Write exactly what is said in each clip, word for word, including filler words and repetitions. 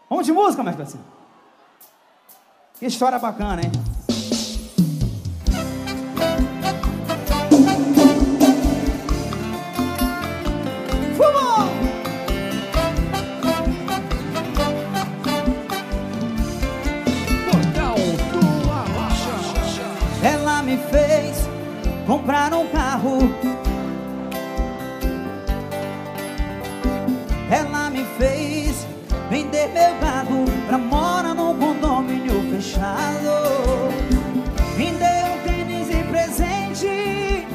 Vamos de música, mais pra cima. Que história bacana, hein? Fumou! Ela me fez comprar um carro. Ela me fez vender meu gado pra morar num condomínio fechado. Me deu um tênis em presente,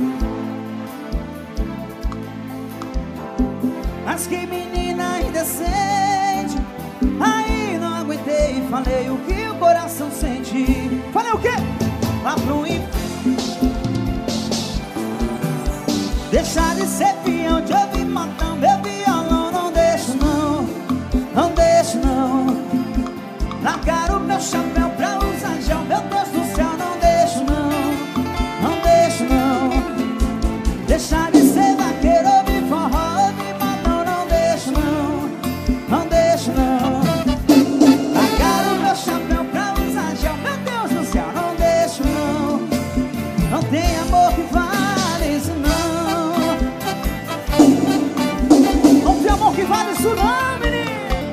mas que menina indecente. Aí não aguentei e falei o que o coração sente. Falei o quê? Vá pro inferno. Deixar de ser peão, de ouvir matão, meu violão. Não deixo não, não deixo não. Largar o meu chapéu pra usar gel, meu Deus do céu. Não deixo não, não deixo não. Deixar de ser vaqueiro, ouvir forró, ouvir matão. Não deixo não, não deixo não. Largar o meu chapéu pra usar gel, meu Deus do céu. Não deixo não, não tem amor que vale isso não. Não tem amor que vale isso não, menino.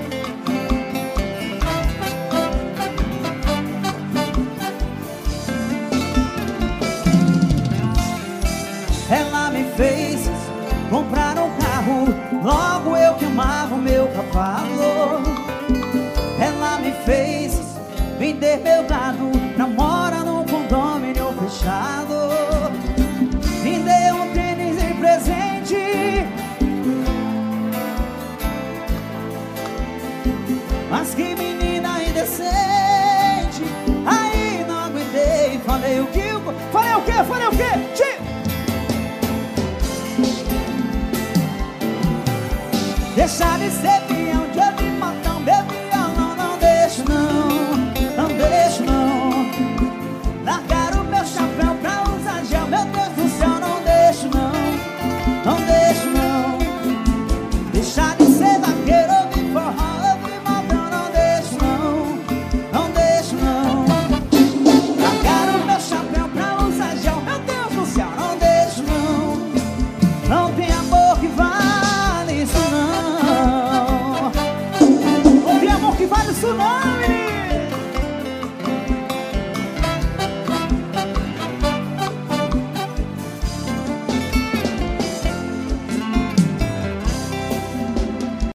Ela me fez comprar um carro, logo eu que amava o meu cavalo. Ela me fez vender meu gado pra morar num condomínio fechado. Me deu um tênis em presente, mas que menina indecente. Aí não aguentei, falei o que? Falei o quê? Falei o quê? Tchê! Deixar de ser peão,